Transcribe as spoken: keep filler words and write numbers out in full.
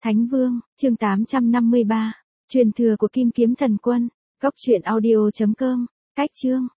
Thánh Vương, chương tám trăm năm mươi ba. Truyền thừa của Kim Kiếm Thần Quân. Góc truyện audio chấm com. Cách chương.